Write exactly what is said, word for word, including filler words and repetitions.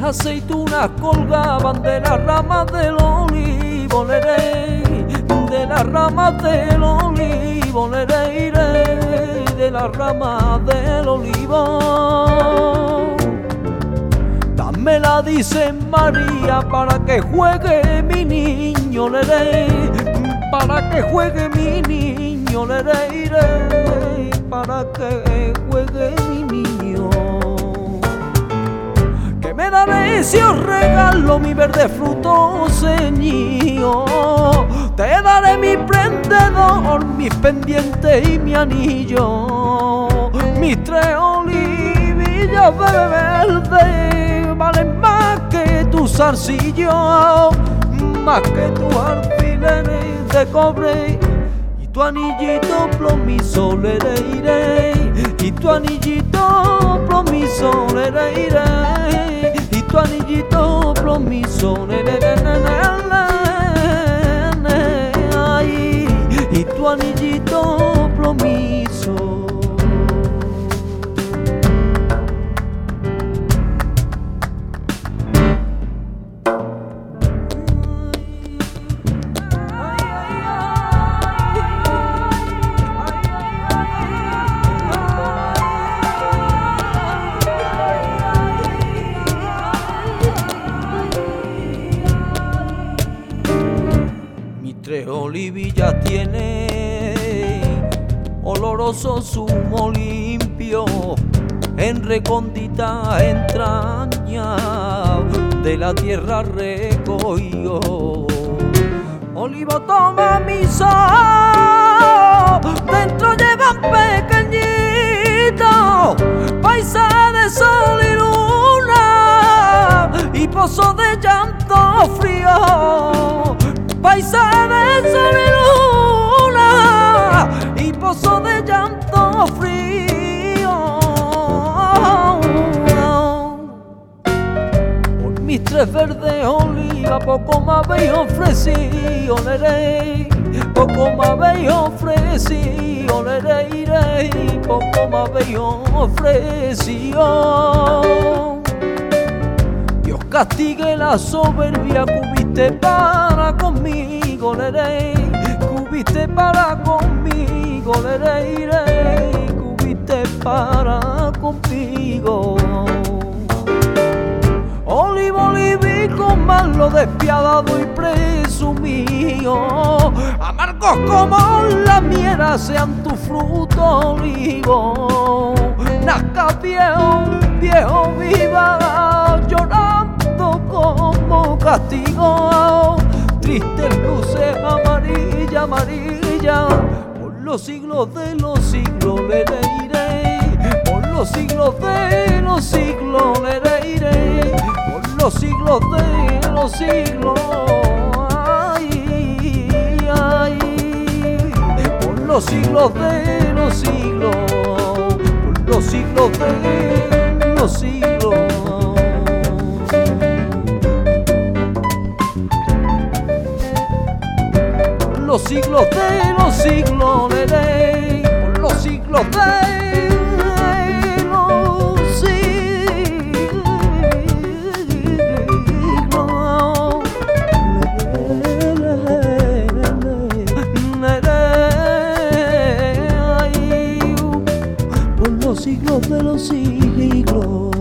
aceitunas colgaban de las ramas del olivo, lerey, de las ramas del olivo, lerey, de las ramas del olivo. Dámela, dice María, para que juegue mi niño, lerey, para que juegue mi niño, lerey, lerey, para que juegue mi niño. Que me daré si os regalo mi verde fruto ceñido. Te daré mi prendedor, mis pendientes y mi anillo. Mis tres olivillas verdes valen más que tu zarcillo, más que tu alfileres de cobre y tu anillito plomizo, lerey, y tu anillito plomizo, lerey, y tu anillito plomizo, y tu anillito plomizo. Tres olivillas tiene oloroso zumo limpio en recóndita entraña de la tierra recogió. Olivo, toma mi sol, dentro llevan pequeñito paisa de sol y luna y pozo de llanto frío. Paisa de sol y luna y pozo de llanto frío. Por mis tres verdes olivas poco me habéis ofrecido, lerey, poco me habéis ofrecido, lerey, poco me habéis ofrecido. Dios castigue la soberbia que hubiste para conmigo, lerey, que hubiste para conmigo, lerey, que hubiste para conmigo. Olivo, olivico, malo, despiadado y presumido, amargos como la miera sean tu fruto, olivo. Nazca viejo, viejo, viva, llorando como castigo. Tristes luces amarilla, amarilla, por los siglos de los siglos le iré, por los siglos de los siglos le iré, por los siglos de los siglos, ay, ay, por los siglos de los siglos, por los siglos de los siglos. Los siglos de los siglos, lerey, por los siglos de los siglos, lerey, por los siglos de los siglos.